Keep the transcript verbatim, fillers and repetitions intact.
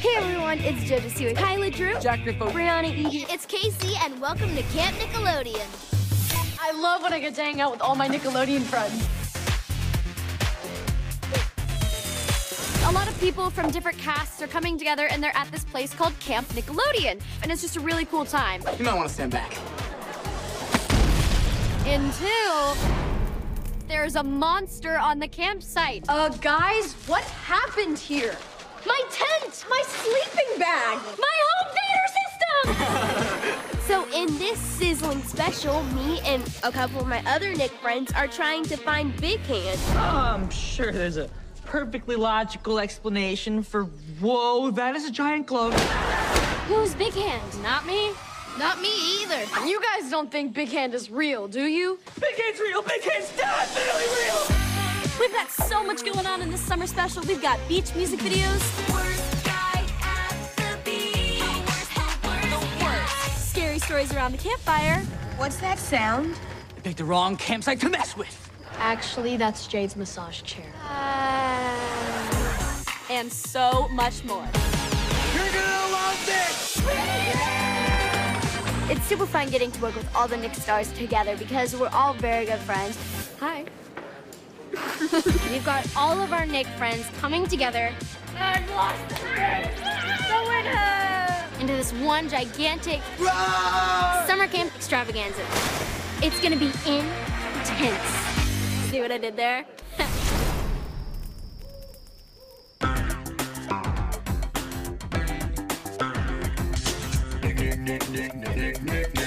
Hey everyone, it's JoJo Siwa, Kyla Drew, Jack Griffo, Brianna Egan. It's Casey, and welcome to Camp Nickelodeon. I love when I get to hang out with all my Nickelodeon friends. A lot of people from different casts are coming together and they're at this place called Camp Nickelodeon. And it's just a really cool time. You might want to stand back. Until there's a monster on the campsite. Uh, guys, what happened here? My tent, my sleeping bag, my home theater system! So in this sizzling special, me and a couple of my other Nick friends are trying to find Big Hand. I'm sure there's a perfectly logical explanation for, whoa, that is a giant glove. Who's Big Hand? Not me? Not me either. You guys don't think Big Hand is real, do you? Big Hand's real, Big Hand's definitely real! We've got so much going on in this summer special. We've got beach music videos. Worst guy at the beach. The worst. Scary stories around the campfire. What's that sound? I picked the wrong campsite to mess with. Actually, that's Jade's massage chair. Uh, and so much more. You're gonna love this! It's super fun getting to work with all the Nick stars together because we're all very good friends. Hi. We've got all of our Nick friends coming together I've lost the winner! Into this one gigantic Run! summer camp extravaganza. It's gonna be intense. See what I did there? Nick, Nick, Nick, Nick, Nick, Nick.